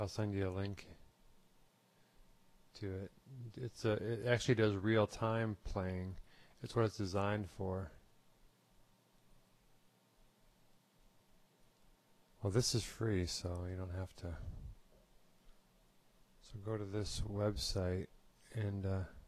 I'll send you a link to it. It actually does real time playing. It's what it's designed for. Well, this is free, so you don't have to. So go to this website and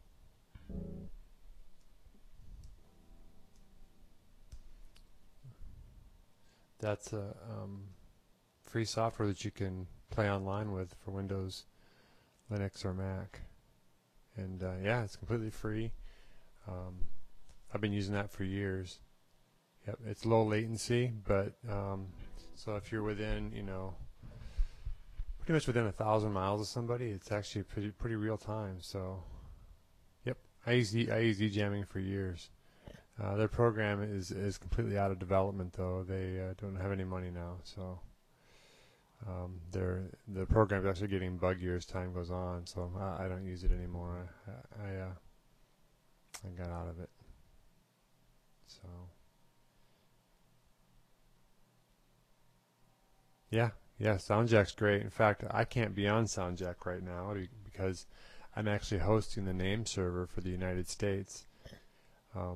that's a free software that you can play online with for Windows, Linux, or Mac. And yeah, it's completely free. I've been using that for years. Yep, it's low latency, but so if you're within, pretty much within 1,000 miles of somebody, it's actually pretty real time. So, yep, I use eJamming for years. Their program is completely out of development, though. They don't have any money now, so the program is actually getting buggier as time goes on. So I don't use it anymore. I got out of it. So yeah, SoundJack's great. In fact, I can't be on SoundJack right now because I'm actually hosting the name server for the United States. Oh,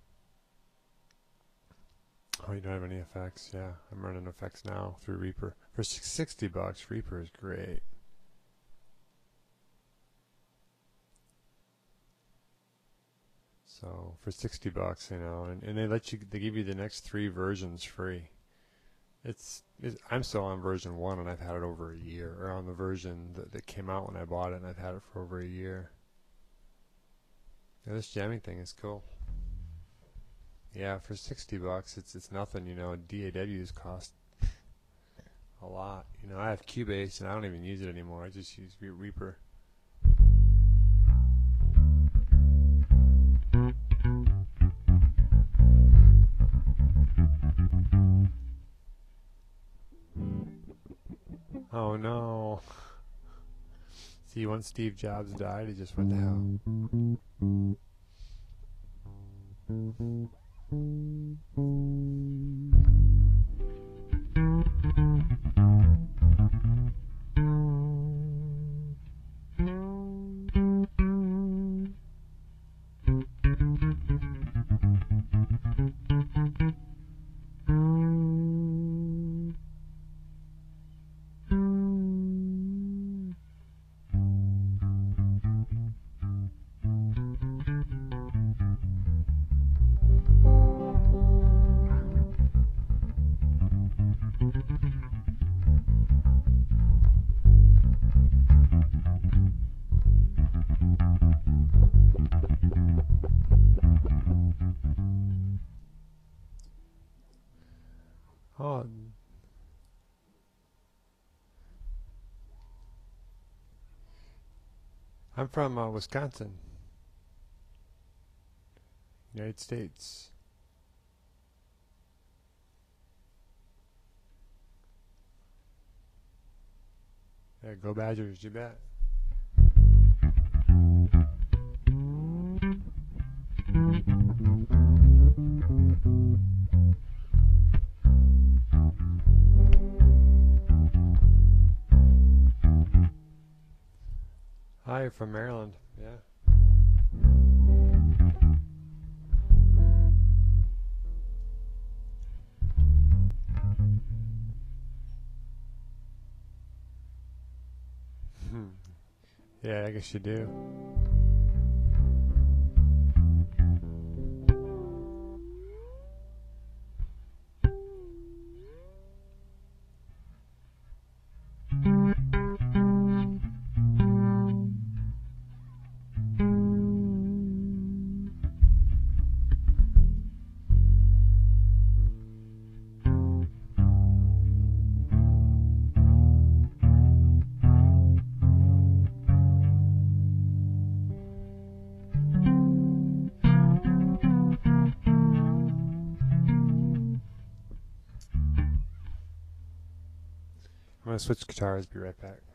you don't have any effects? Yeah, I'm running effects now through Reaper. For $60, Reaper is great. So for $60, and they give you the next 3 versions free. I'm still on version 1, and I've had it over a year, or on the version that came out when I bought it, and I've had it for over a year. Yeah, this jamming thing is cool. Yeah, for $60, it's nothing. DAWs cost a lot. I have Cubase, and I don't even use it anymore. I just use Reaper. Oh no. See, once Steve Jobs died, he just went to hell. Oh, I'm from Wisconsin, United States. Yeah, go Badgers, you bet. Hi, from Maryland. Yeah. Yeah, I guess you do. I'm going to switch guitars, be right back.